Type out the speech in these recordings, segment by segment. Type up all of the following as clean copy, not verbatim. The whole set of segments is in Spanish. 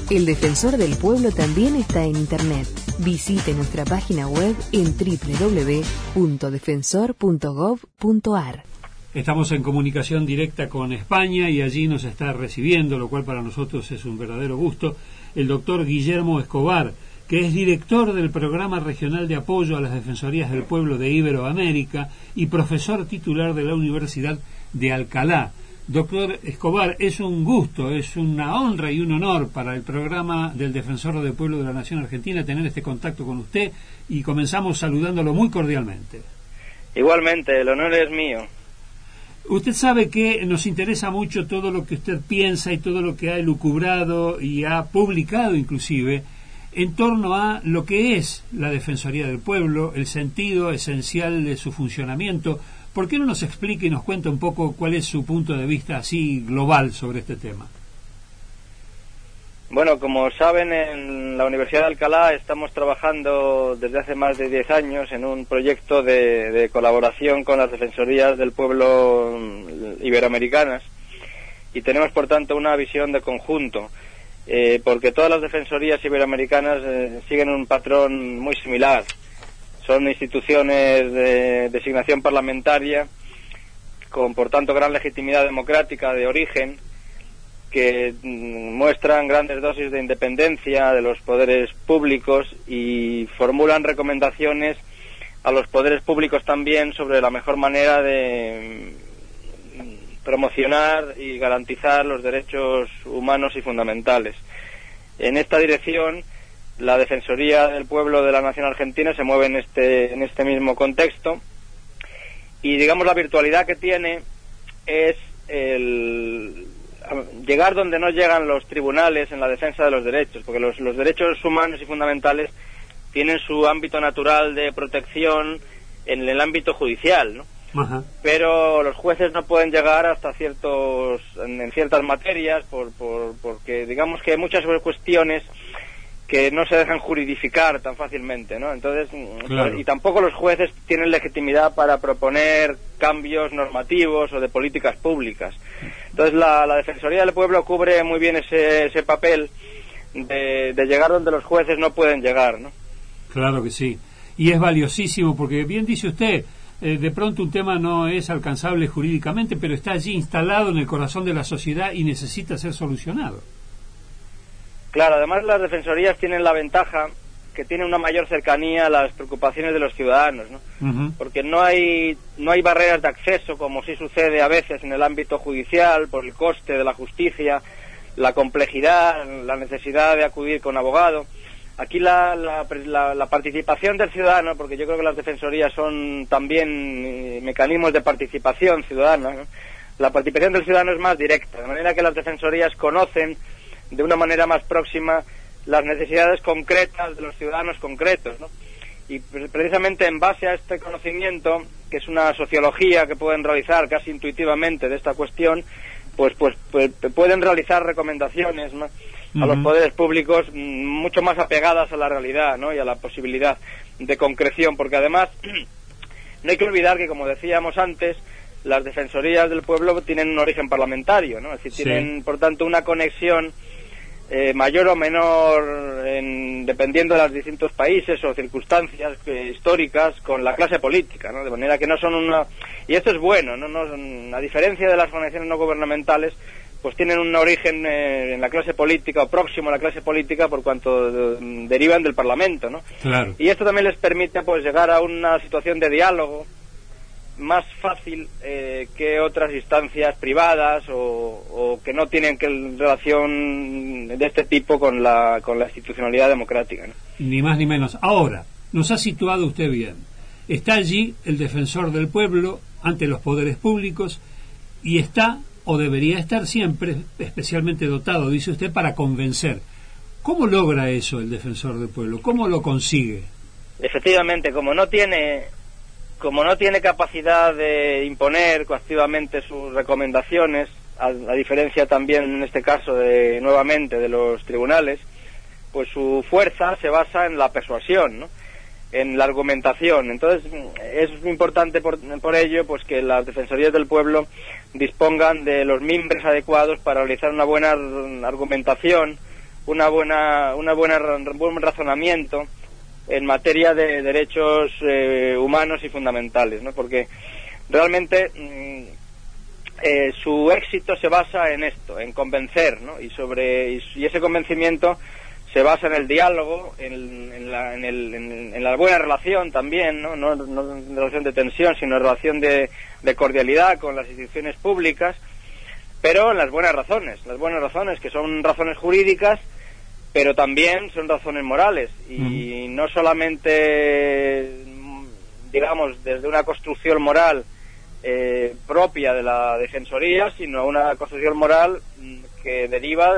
El Defensor del Pueblo también está en Internet. Visite nuestra página web en www.defensor.gov.ar. Estamos en comunicación directa con España y allí nos está recibiendo, lo cual para nosotros es un verdadero gusto, el doctor Guillermo Escobar, que es director del Programa Regional de Apoyo a las Defensorías del Pueblo de Iberoamérica y profesor titular de la Universidad de Alcalá. Doctor Escobar, es un gusto, es una honra y un honor para el programa del Defensor del Pueblo de la Nación Argentina tener este contacto con usted y comenzamos saludándolo muy cordialmente. Igualmente, el honor es mío. Usted sabe que nos interesa mucho todo lo que usted piensa y todo lo que ha elucubrado y ha publicado inclusive en torno a lo que es la Defensoría del Pueblo, el sentido esencial de su funcionamiento. ¿Por qué no nos explica y nos cuenta un poco cuál es su punto de vista así global sobre este tema? Bueno, como saben, en la Universidad de Alcalá estamos trabajando desde hace más de 10 años en un proyecto de colaboración con las Defensorías del Pueblo iberoamericanas y tenemos, por tanto, una visión de conjunto, porque todas las Defensorías iberoamericanas siguen un patrón muy similar. Son instituciones de designación parlamentaria con, por tanto, gran legitimidad democrática de origen, que muestran grandes dosis de independencia de los poderes públicos y formulan recomendaciones a los poderes públicos también sobre la mejor manera de promocionar y garantizar los derechos humanos y fundamentales. En esta dirección, la Defensoría del Pueblo de la Nación Argentina se mueve en este mismo contexto y, digamos, la virtualidad que tiene es el llegar donde no llegan los tribunales en la defensa de los derechos, porque los derechos humanos y fundamentales tienen su ámbito natural de protección en el ámbito judicial, ¿no? Ajá. Pero los jueces no pueden llegar hasta en ciertas materias porque digamos que hay muchas cuestiones que no se dejan juridificar tan fácilmente, ¿no? Entonces, claro. Y tampoco los jueces tienen legitimidad para proponer cambios normativos o de políticas públicas. Entonces, la Defensoría del Pueblo cubre muy bien ese papel de llegar donde los jueces no pueden llegar, ¿no? Claro que sí. Y es valiosísimo porque, bien dice usted, de pronto un tema no es alcanzable jurídicamente, pero está allí instalado en el corazón de la sociedad y necesita ser solucionado. Claro, además las defensorías tienen la ventaja que tienen una mayor cercanía a las preocupaciones de los ciudadanos, ¿no? Uh-huh. Porque no hay barreras de acceso, como sí sucede a veces en el ámbito judicial, por el coste de la justicia, la complejidad, la necesidad de acudir con abogado. Aquí la participación del ciudadano, porque yo creo que las defensorías son también mecanismos de participación ciudadana, ¿no? La participación del ciudadano es más directa, de manera que las defensorías conocen de una manera más próxima las necesidades concretas de los ciudadanos concretos, ¿no? Y precisamente en base a este conocimiento, que es una sociología que pueden realizar casi intuitivamente de esta cuestión, pues pueden realizar recomendaciones, ¿no?, a los poderes públicos mucho más apegadas a la realidad, ¿no?, y a la posibilidad de concreción, porque además no hay que olvidar que, como decíamos antes, las defensorías del pueblo tienen un origen parlamentario, ¿no? Es decir, tienen, por tanto, una conexión mayor o menor dependiendo de los distintos países o circunstancias históricas con la clase política, ¿no? De manera que no son y esto es bueno, ¿no? A diferencia de las organizaciones no gubernamentales, pues tienen un origen en la clase política o próximo a la clase política por cuanto derivan del Parlamento, ¿no? Claro. Y esto también les permite, pues, llegar a una situación de diálogo más fácil que otras instancias privadas o que no tienen relación de este tipo con la institucionalidad democrática, ¿no? Ni más ni menos. Ahora, nos ha situado usted bien. Está allí el defensor del pueblo ante los poderes públicos y está, o debería estar siempre, especialmente dotado, dice usted, para convencer. ¿Cómo logra eso el defensor del pueblo? ¿Cómo lo consigue? Efectivamente, como no tiene capacidad de imponer coactivamente sus recomendaciones, a diferencia también en este caso nuevamente de los tribunales, pues su fuerza se basa en la persuasión, ¿no?, en la argumentación. Entonces es importante por ello, pues, que las defensorías del pueblo dispongan de los mimbres adecuados para realizar una buena argumentación, un buen razonamiento en materia de derechos humanos y fundamentales, ¿no? Porque realmente su éxito se basa en esto, en convencer, ¿no? Y ese convencimiento se basa en el diálogo, en la buena relación también, no en relación de tensión, sino en relación de cordialidad con las instituciones públicas, pero en las buenas razones que son razones jurídicas, pero también son razones morales, y no solamente, digamos, desde una construcción moral propia de la Defensoría, sino una construcción moral que deriva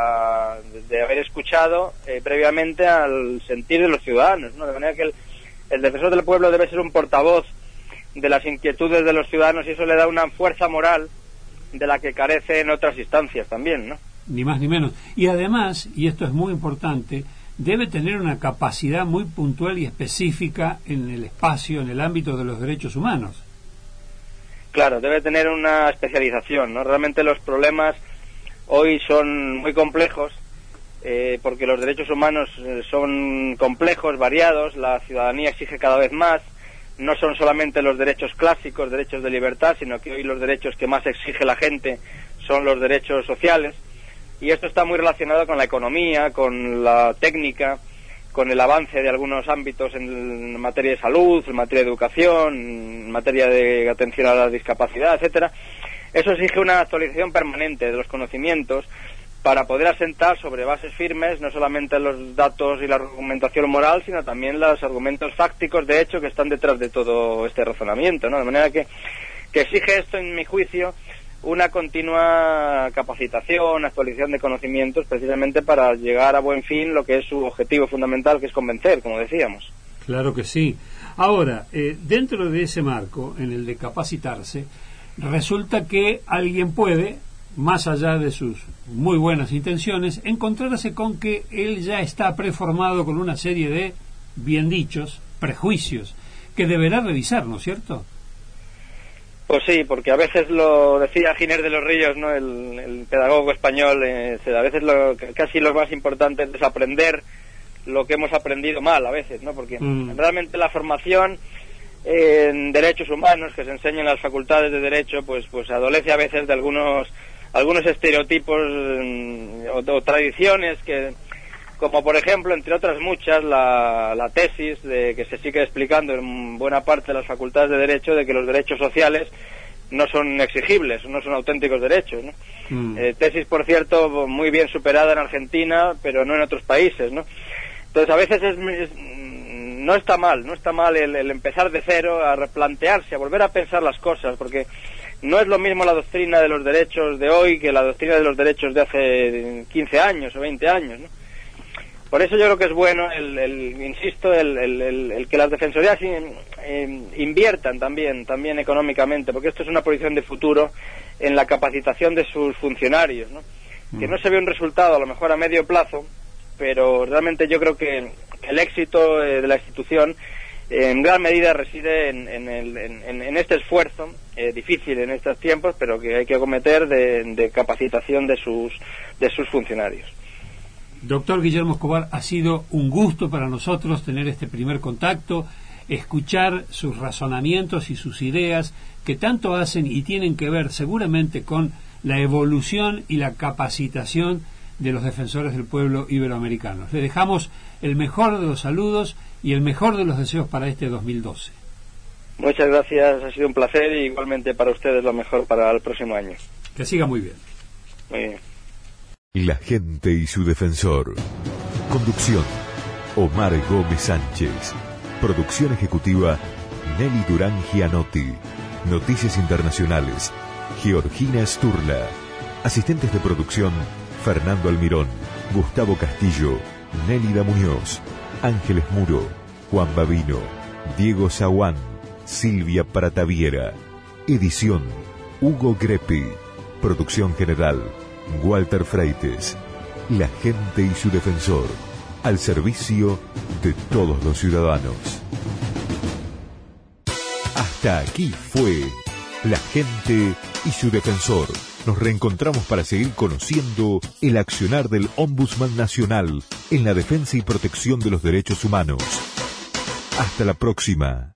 de haber escuchado previamente al sentir de los ciudadanos, ¿no? De manera que el defensor del pueblo debe ser un portavoz de las inquietudes de los ciudadanos, y eso le da una fuerza moral de la que carece en otras instancias también, ¿no? Ni más ni menos. Y además, y esto es muy importante, debe tener una capacidad muy puntual y específica en el espacio, en el ámbito de los derechos humanos. Claro, debe tener una especialización, ¿no? Realmente los problemas hoy son muy complejos, porque los derechos humanos son complejos, variados, la ciudadanía exige cada vez más, no son solamente los derechos clásicos, derechos de libertad, sino que hoy los derechos que más exige la gente son los derechos sociales, y esto está muy relacionado con la economía, con la técnica, con el avance de algunos ámbitos en materia de salud, en materia de educación, en materia de atención a la discapacidad, etcétera. Eso exige una actualización permanente de los conocimientos para poder asentar sobre bases firmes no solamente los datos y la argumentación moral, sino también los argumentos fácticos de hecho que están detrás de todo este razonamiento, ¿no? De manera que exige esto, en mi juicio, una continua capacitación, actualización de conocimientos, precisamente para llegar a buen fin lo que es su objetivo fundamental, que es convencer, como decíamos. Claro que sí. Ahora, dentro de ese marco, en el de capacitarse, resulta que alguien puede, más allá de sus muy buenas intenciones, encontrarse con que él ya está preformado con una serie de, bien dichos, prejuicios, que deberá revisar, ¿no es cierto? Pues sí, porque a veces lo decía Giner de los Ríos, ¿no? El pedagogo español, a veces casi lo más importante es desaprender lo que hemos aprendido mal a veces, ¿no? Porque realmente la formación en derechos humanos que se enseña en las facultades de derecho, pues adolece a veces de algunos estereotipos o tradiciones que, como por ejemplo, entre otras muchas, la tesis de que se sigue explicando en buena parte de las facultades de derecho, de que los derechos sociales no son exigibles, no son auténticos derechos, ¿no? Tesis, por cierto, muy bien superada en Argentina, pero no en otros países, ¿no? Entonces, a veces no está mal el empezar de cero, a replantearse, a volver a pensar las cosas, porque no es lo mismo la doctrina de los derechos de hoy que la doctrina de los derechos de hace 15 años o 20 años, ¿no? Por eso yo creo que es bueno, insisto, el que las defensorías inviertan también económicamente, porque esto es una proyección de futuro en la capacitación de sus funcionarios, ¿no? Que no se ve un resultado a lo mejor a medio plazo, pero realmente yo creo que el éxito de la institución en gran medida reside en este esfuerzo difícil en estos tiempos, pero que hay que acometer de capacitación de sus funcionarios. Doctor Guillermo Escobar, ha sido un gusto para nosotros tener este primer contacto, escuchar sus razonamientos y sus ideas que tanto hacen y tienen que ver seguramente con la evolución y la capacitación de los defensores del pueblo iberoamericanos. Le dejamos el mejor de los saludos y el mejor de los deseos para este 2012. Muchas gracias, ha sido un placer, y igualmente para ustedes lo mejor para el próximo año. Que siga muy bien. Muy bien. La gente y su defensor. Conducción: Omar Gómez Sánchez. Producción ejecutiva: Nelly Durán Gianotti. Noticias internacionales: Georgina Sturla. Asistentes de producción: Fernando Almirón, Gustavo Castillo, Nélida Muñoz, Ángeles Muro, Juan Babino, Diego Zaguán, Silvia Prataviera. Edición: Hugo Greppi. Producción general: Walter Freites. La gente y su defensor, al servicio de todos los ciudadanos. Hasta aquí fue La gente y su defensor. Nos reencontramos para seguir conociendo el accionar del Ombudsman Nacional en la defensa y protección de los derechos humanos. Hasta la próxima.